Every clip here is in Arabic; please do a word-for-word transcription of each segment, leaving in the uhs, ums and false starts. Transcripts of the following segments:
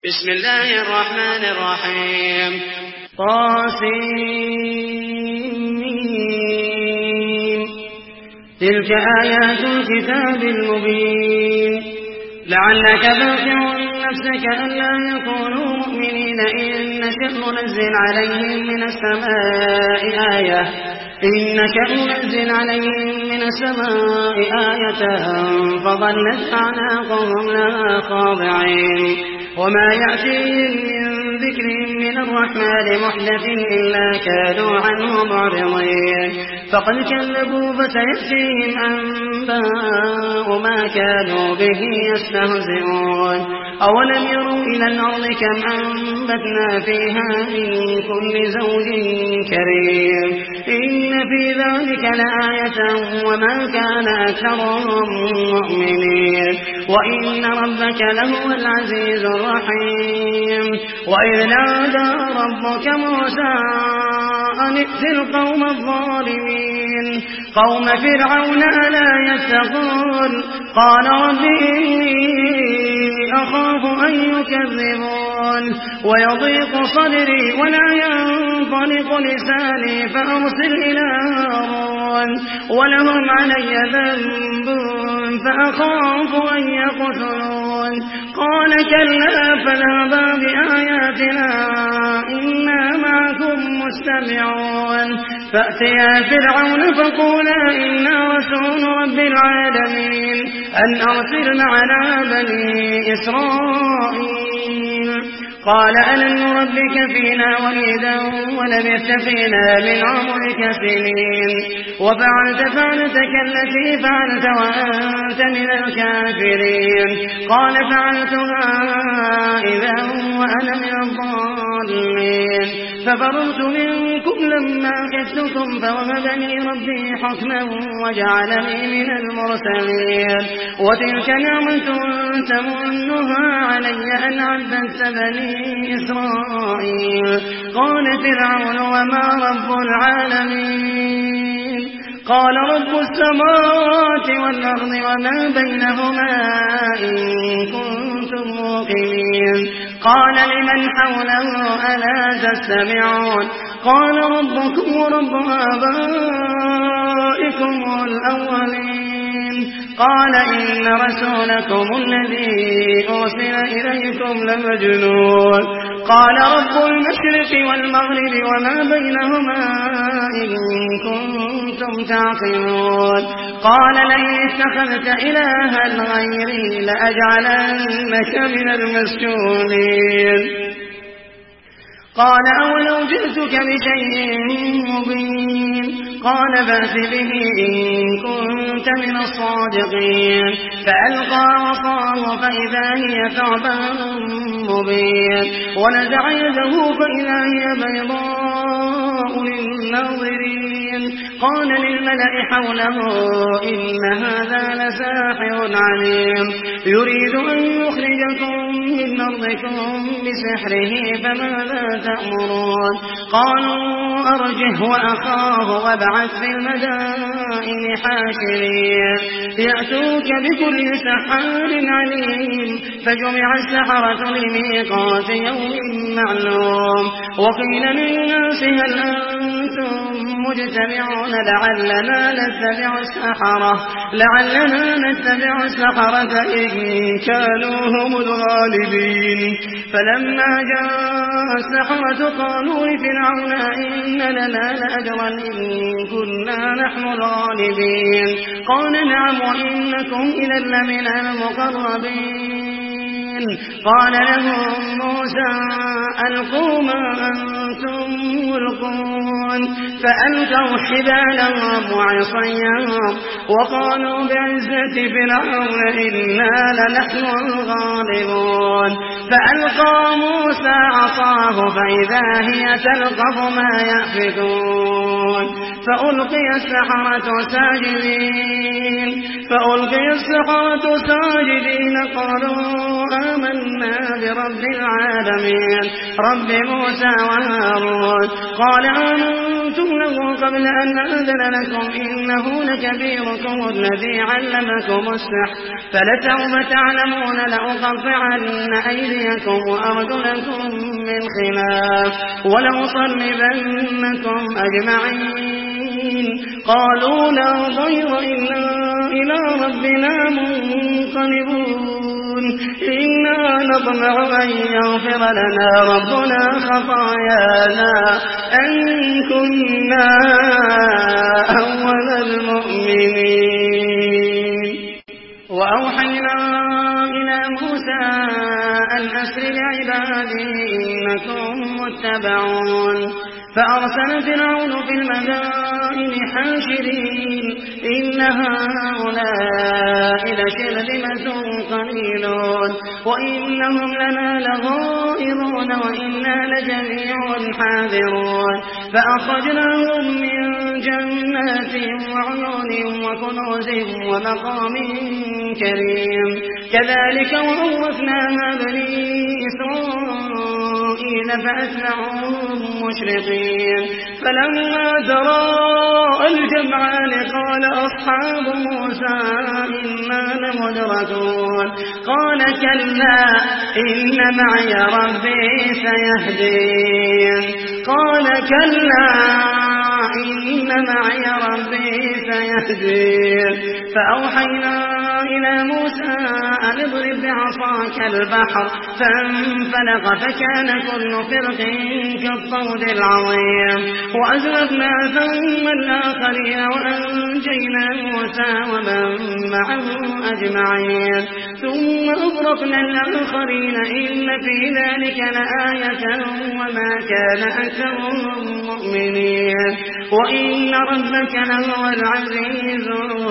بسم الله الرحمن الرحيم. طاسمين تلك آيات الكتاب المبين لعلك باخع نفسك ألا يكونوا مؤمنين إن نشأ ننزل عليهم من السماء آية إن نشأ ننزل عليهم من السماء آية فظلت أعناقهم لها خاضعين وما يأتيهم من ذكر من الرحمن محدث إلا كانوا عنه معرضين فقد كذبوا فسيأتيهم أنباء ما كانوا به يستهزئون أولم يروا إلى الأرض كم أنبتنا فيها من كل زوج كريم إن في ذلك لآية وما كان أكثرهم مؤمنين وإن ربك لهو العزيز الرحيم وإذ نادى ربك موسى أن ائت القوم الظالمين قوم فرعون ألا يتقون قال رب إني أخاف أن يكذبون ويضيق صدري ولا ينطلق لساني فأرسل إلى هارون ولهم علي ذنب فأخاف أن يقتلون قال كلا فاذهبا بآياتنا إنا معكم مستمعون فأتيا فرعون فقولا إنا رسول رب العالمين أن أرسل معنا بني إسرائيل قال ألم نربك فينا وليدا ولبثت فينا من عمرك سنين وفعلت فعلتك التي فعلت وأنت من الكافرين قال فعلتها إذا وأنا من الضالين ففررت منكم لما خفتكم فوهبني ربي حكما وجعلني من المرسلين وتلك نعمة تمنها علي أن عبدت بني إسرائيل قال فرعون وما رب العالمين قال رب السماوات والأرض وما بينهما إن كنتم موقنين قال لمن حوله ألا تستمعون قال ربكم ورب آبائكم الأولين قال إن رسولكم الذي أرسل إليكم لمجنون قال رب المشرق والمغرب وما بينهما إن كنتم تعقلون قال لئن اتخذت إلها غيري لأجعلنك من المسجونين قال أولو جئتك بشيء مبين قال بأس به إن كنت من الصادقين فألقى عصاه فإذا هي ثعبان مبين ونزع يده فإذا هي بيضاء للناظرين قال للملأ حوله إن هذا لساحر عليم يريد أن يخرجكم من أرضكم بسحره فماذا تأمرون قالوا أرجه وأخاه وابعث في المدائن حاشرين يأتوك بكل سحار عليم فجمع السحرة لميقات يوم معلوم وقيل للناس هل أنتم مجتمعون لعلنا نتبع السحرة لعلنا نتبع السحرة إن كانوا هم الغالبين فلما جاء السحرة قالوا لفرعون إن لنا لأجرا إن كنا نحن الغالبين قال نعم وإنكم إذا لمن المقربين قال لهم موسى ألقوا ما أنتم ملقون فألقوا حبالهم وعصيهم وقالوا بعزة فرعون إنا لنحن الغالبون فألقى موسى عصاه فإذا هي تلقف ما يأفكون فألقي السحرة ساجدين فألقي السحرة ساجدين قالوا آمنا برب العالمين رب موسى وهارون قال آمنتم قلتم له قبل أن أذن لكم إنه لكبيركم الذي علمكم السحر فلسوف تعلمون لأقطعن أيديكم وأرجلكم من خلاف ولأصلبنكم أجمعين. قالوا لا ضير إلا إلى ربنا منقلبون إنا نطمع أن يغفر لنا ربنا خطايانا أن كنا أول المؤمنين. وأوحينا إلى موسى أن أسر بعبادي إنكم متبعون فأرسل فرعون في المدائن حاشرين إن هؤلاء لشرذمة قليلون وإنهم لنا لغائرون وإنا لجميع حاذرون فأخرجناهم من جنات وعيون وكنوز ومقام كريم كذلك وأورثناها بني إسرائيل فأتبعوهم مشرقين. فلما تراءى الجمعان قال أصحاب موسى إنا لمدركون قال كلا إن معي ربي سيهدين قال كلا إن معي ربي سيهدين. فأوحينا إلى موسى أن اضرب بعصاك البحر فانفلق فكان كل فرق كالطود العظيم وأزلفنا ثم الآخرين وأنجينا موسى ومن معه أجمعين ثم أغرقنا الآخرين إن في ذلك لآية وما كان أكثرهم مؤمنين وإن ربك لهو العزيز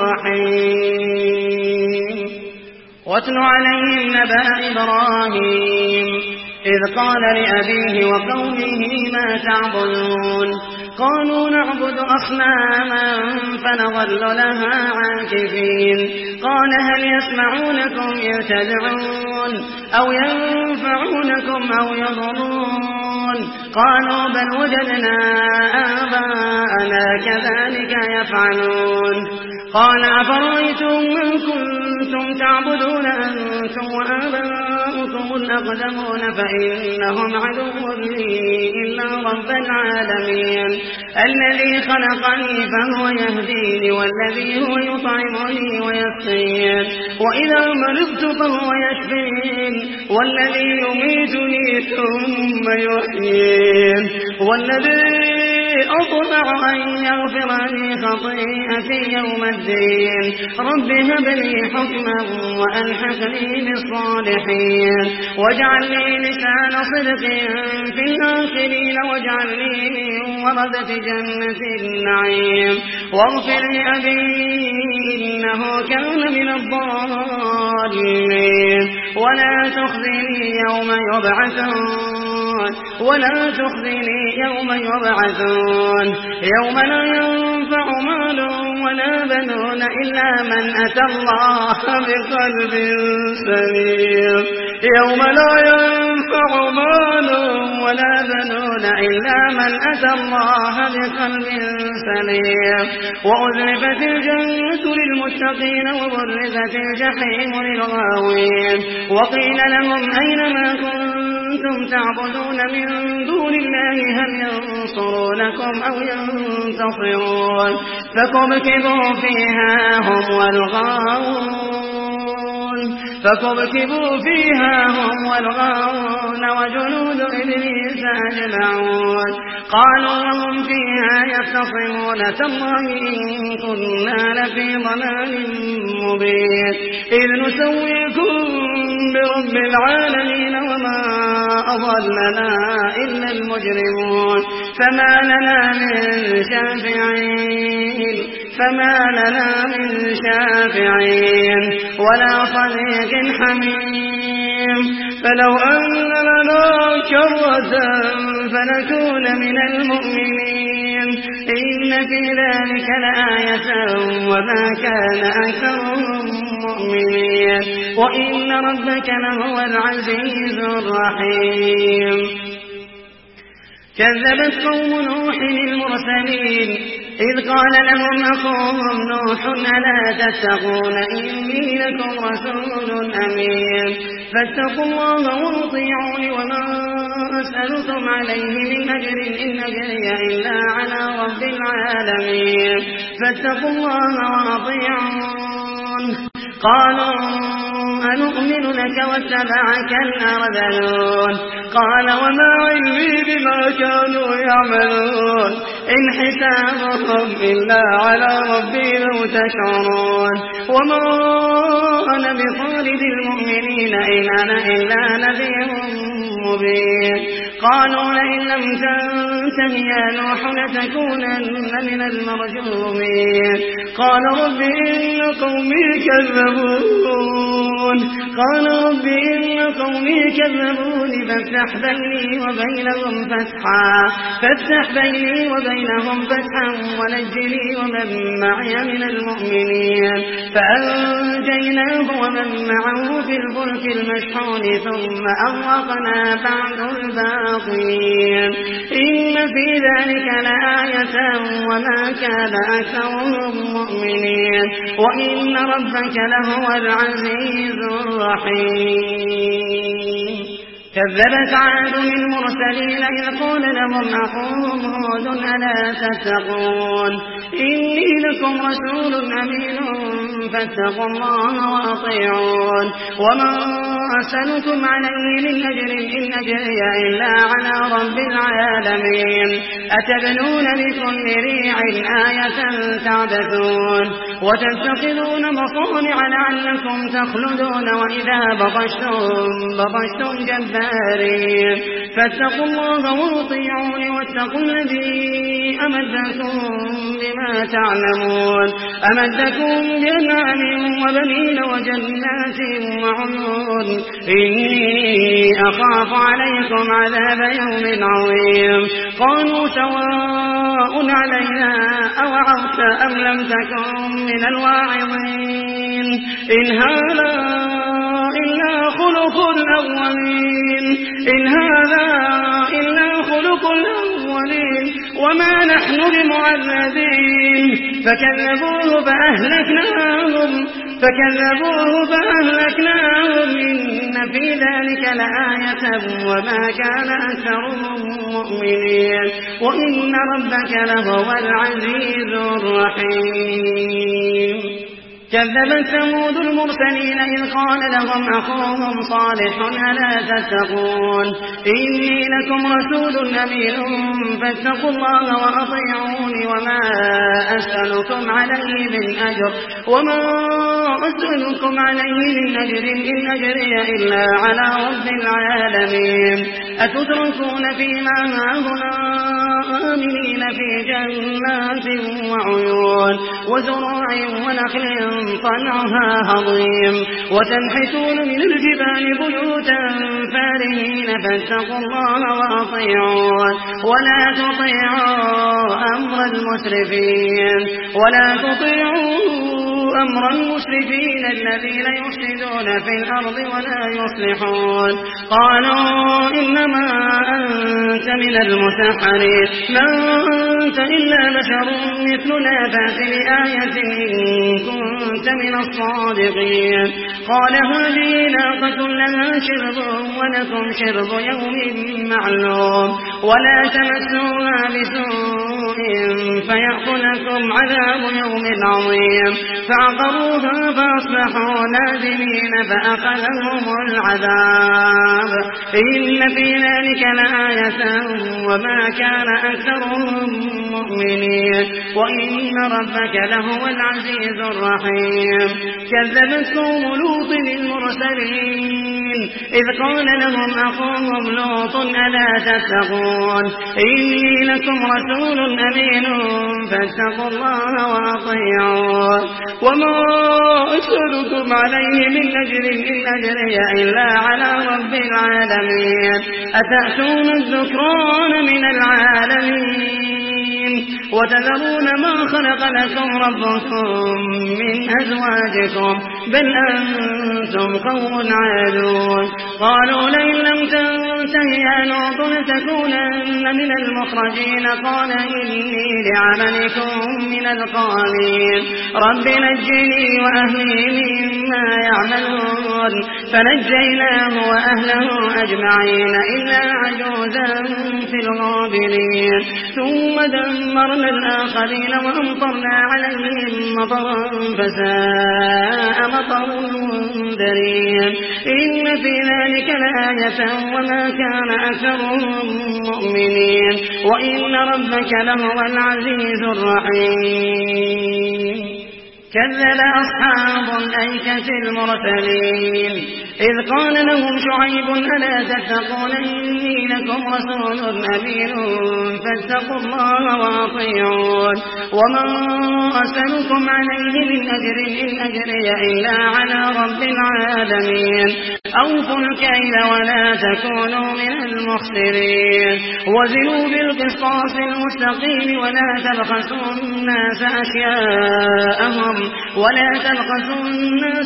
الرحيم. واتل عليهم نبأ إبراهيم إذ قال لأبيه وقومه ما تعبدون قالوا نعبد أصناما فنظل لها عاكفين قال هل يسمعونكم إذ تدعون أو ينفعونكم أو يضرون قالوا بل وجدنا آباءنا كذلك يفعلون قال أفرأيتم من كنتم تعبدون أنتم وآباؤكم الأقدمون فإنهم عدو لي إلا رب العالمين الذي خلقني فهو يهديني والذي هو يطعمني ويسقين وإذا مرضت فهو يشفين والذي يميتني ثم يحيين والذي أطمع أن يغفر لي خطيئتي يوم الدين رب هب لي حكما وألحقني بالصالحين واجعل لي لسان صدق في الآخرين واجعلني من ورثة جنة النعيم واغفر لأبي إنه كان من الضالين ولا تخزني يوم يبعثون ولا تخزني يوم يبعثون يوم لا ينفع مال ولا بنون إلا من أتى الله بقلب سليم يوم لا ينفع مال ولا بنون إلا من أتى الله بقلب سليم وأزلفت الجنة للمتقين وبرزت الجحيم للغاوين وقيل لهم أين ما كنتم تعبدون من دون الله هل ينصرونكم أو ينتصرون فكبكبوا فيها هم والغاوون فكبكبوا فيها هم والغاوون وجنود إبليس أجمعون قالوا وهم فيها يختصمون تالله إن كنا لفي ضلال مبين إذ نسويكم برب العالمين وما أضلنا إلا المجرمون فما لنا من شافعين فما لنا من شافعين ولا صديق حميم فلو أن لنا كرة فنكون من المؤمنين إن في ذلك لآية وما كان أكثرهم مؤمنين وإن ربك لهو العزيز الرحيم. كذبت قوم نوح المرسلين إذ قال لهم أخوهم نوح ألا تتقون إني لكم رسول أمين فاتقوا الله واطيعون وما أسألكم عليه من أجر إن أجري إلا على رب العالمين فاتقوا الله واطيعون قالوا أنؤمن لك واتبعك الأرذلون قال وما علمي بما كانوا يعملون إن حسابهم إلا على ربي لو تشعرون وما أنا بطارد المؤمنين إن أنا إلا نذير مبين قالوا لئن لم تنته يا نوح لتكونن من المرجومين قال رب إن قومي كذبون قال رب إن قومي كذبون فافتح بيني وبينهم فتحا فافتح بيني وبينهم فتحا ونجني ومن معي من المؤمنين فأنجيناه ومن معه في الفلك المشحون ثم أغرقنا بعد الباقين إن في ذلك لآية وما كان أكثرهم مؤمنين وإن ربك لهو العزيز الرحيم كذبت عاد المرسلين إذ قال لهم أخوهم هود ألا تتقون إني لكم رسول أمين فاتقوا الله وأطيعون وما أسألكم عليه من أجر إن أجري إلا على رب العالمين أتبنون بكل ريع آية تعبثون وتتخذون مصانع لعلكم تخلدون وإذا بطشتم بطشتم جبارين فاتقوا الله واطيعون واتقوا الذي أمدكم بما تعلمون أمدكم بأنعام وبنين وجنات وعيون إني أخاف عليكم عذاب يوم عظيم قالوا سواء علينا أوعظت أم لم تكن من الواعظين إن هذا إلا خلق الأولين إن هذا إلا خلق الأولين وما نحن بمعذبين فكذبوه فأهلكناهم فكذبوه فأهلكناهم إن في ذلك لآية وما كان أكثرهم مؤمنين وإن ربك لهو العزيز الرحيم كذبت ثمود المرسلين إذ قال لهم أخوهم صالح ألا تتقون إني لكم رسول أمين فاتقوا الله وأطيعون وما أسألكم عليه من أجر وما أسألكم عليه من أجر إن أجري إلا على رب العالمين أتتركون فيما هاهنا آمنين في جنات وعيون وزروع ونخل طلعها هضيم وتنحتون من الجبال بيوتا فارهين فاتقوا الله وأطيعون ولا تطيعوا أمر المسرفين ولا تطيعوا أمر المسرفين الذين يفسدون في الأرض ولا يصلحون قالوا إنما أنت من المسحرين ما أنت إلا بشر مثلنا فأت بآية إن كنت من الصادقين قال هذه ناقة لها شرب ولكم شرب يوم معلوم ولا تمسوها بسوء فيأخذكم عذاب يوم عظيم فعقروها فأصبحوا نادمين فأخذهم العذاب إن في ذلك لآية وما كان أكثرهم مؤمنين وإن ربك لهو العزيز الرحيم كذبت قوم لوط المرسلين إذ قال لهم أخوهم لوط ألا تتقون إني لكم رسول أمين فاتقوا الله وأطيعون وما أسألكم عليه من أجر إن أجري إلا على رب العالمين أتأتون الذكران من العالمين وتذرون ما خلق لكم ربكم من أزواجكم بل أنتم قوم عادون قالوا لئن لم تنته يا لوط لتكونن من المخرجين قال إني لعملكم من القالين رب نجني وأهلي مما يعملون فنجيناه وأهله أجمعين إلا عجوزا في الغابرين ثم دمرنا الآخرين وأمطرنا عليهم مطرا فساء مطر المنذرين إن في ذلك لآية وما كان أكثرهم مؤمنين وإن ربك لهو العزيز الرحيم كذب أصحاب الأيكة المرسلين إذ قال لهم شعيب ألا تتقون إني لكم رسول أمين فاتقوا الله وأطيعون وما أسألكم عليه من أجر إن أجري إلا على رب العالمين أوفوا الكيل ولا تكونوا من المخسرين وزنوا بالقسطاس المستقيم ولا تبخسوا الناس أشياءهم ولا تبخسوا الناس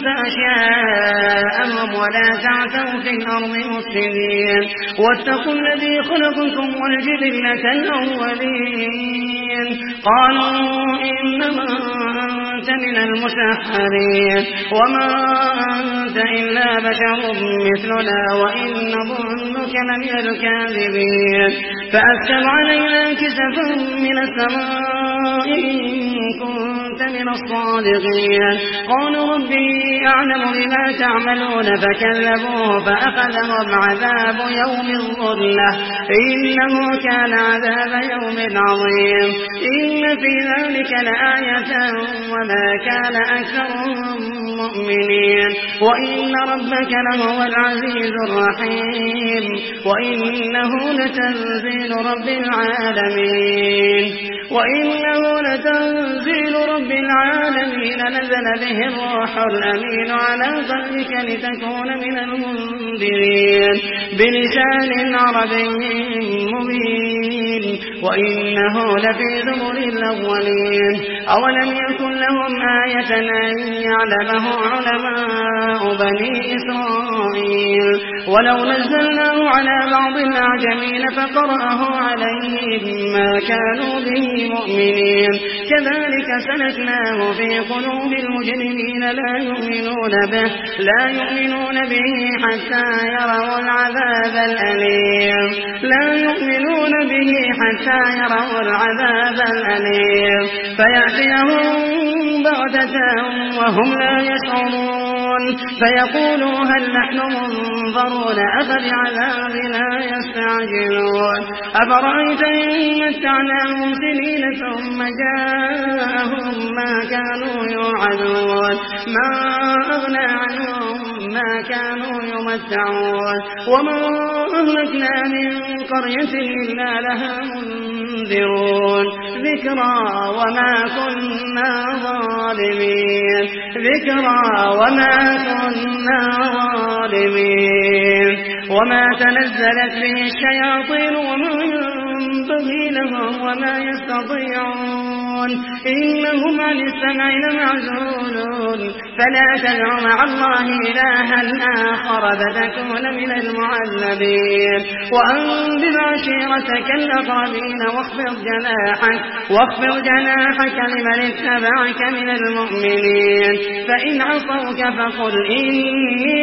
أشياءهم ولا تعثوا في الأرض مفسدين واتقوا الذي خلقكم والجبلة الأولين قالوا إنما أنت من المسحرين وما أنت إلا بشر مثلنا وإن نظنك لمن الكاذبين فأسكب علينا كسفا من السماء إن كنت من الصادقين قالوا ربي أعلم بما تعملون فكذبوه فأخذهم عذاب يوم الظلة إنه كان عذاب يوم عظيم إن في ذلك لآية وما كان أكثرهم مؤمنين وإن ربك لهو العزيز الرحيم وإنه لتنزيل رب العالمين وإنه لتنزيل رب العالمين نزل به الروح الأمين على قلبك لتكون من المنذرين بلسان عربي مبين وإنه لفي زبر الأولين أولم يكن لهم آية أن يعلمه علماء بني إسرائيل ولو نزلناه على بعض الأعجمين فقرأه عليهم ما كانوا به مؤمنين كذلك سلكناه في قلوب المجرمين لا يؤمنون به لا يؤمنون به حتى يروا العذاب الأليم لا يؤمنون به حتى يروا العذاب الأليم فيأتيهم بغتة وهم لا يشعرون فيقولوا هل نحن منظرون أفبعذابنا يستعجلون أفرأيت إن متعناهم سنين ثم جاءهم ما كانوا يوعدون ما أغنى عنهم ما كانوا يمتعون وما أهلكنا من قرية إلا لها منذرون ذكرى وما كنا ظالمين ذكرى وما كنا ظالمين وما تنزلت به الشياطين وما ينبغي لهم وما يستطيعون إنهم عن السمع لمعزولون فلا تدع مع الله إلها آخر فتكون من المعذبين وأنذر عشيرتك الأقربين واخفض جناحك واخفض جناحك لمن اتبعك من المؤمنين فإن عصوك فقل إني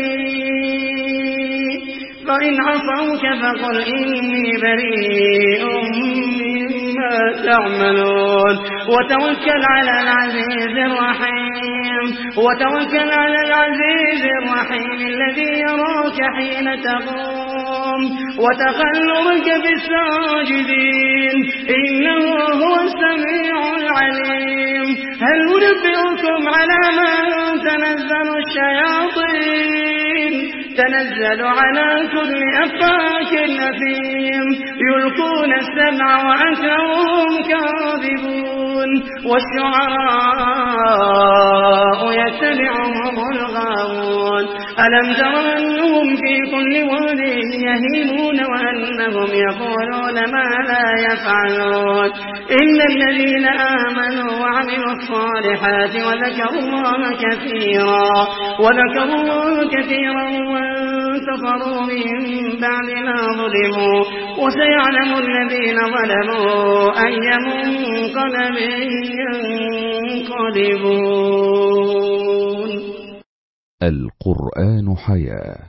بريء فإن عصوك فقل إني بريء مما تعملون وتوكل على العزيز الرحيم وتوكل على العزيز الرحيم الذي يراك حين تقوم وتقلبك في الساجدين إنه هو السميع العليم هل ننبئكم على من تنزل الشياطين تنزل على كل أفاك أثيم يلقون السمع وأكثرهم كاذبون والشعراء يتبعهم الغاوون ألم تر أنهم في كل واد يهيمون وأنهم يقولون ما لا يفعلون إن الذين آمنوا وعملوا الصالحات وذكروا الله كثيرا وذكروا الله كثيرا وانتصروا من بعد ما ظلموا وسيعلم الذين ظلموا أي منقلب ينقلبون. القرآن حياة.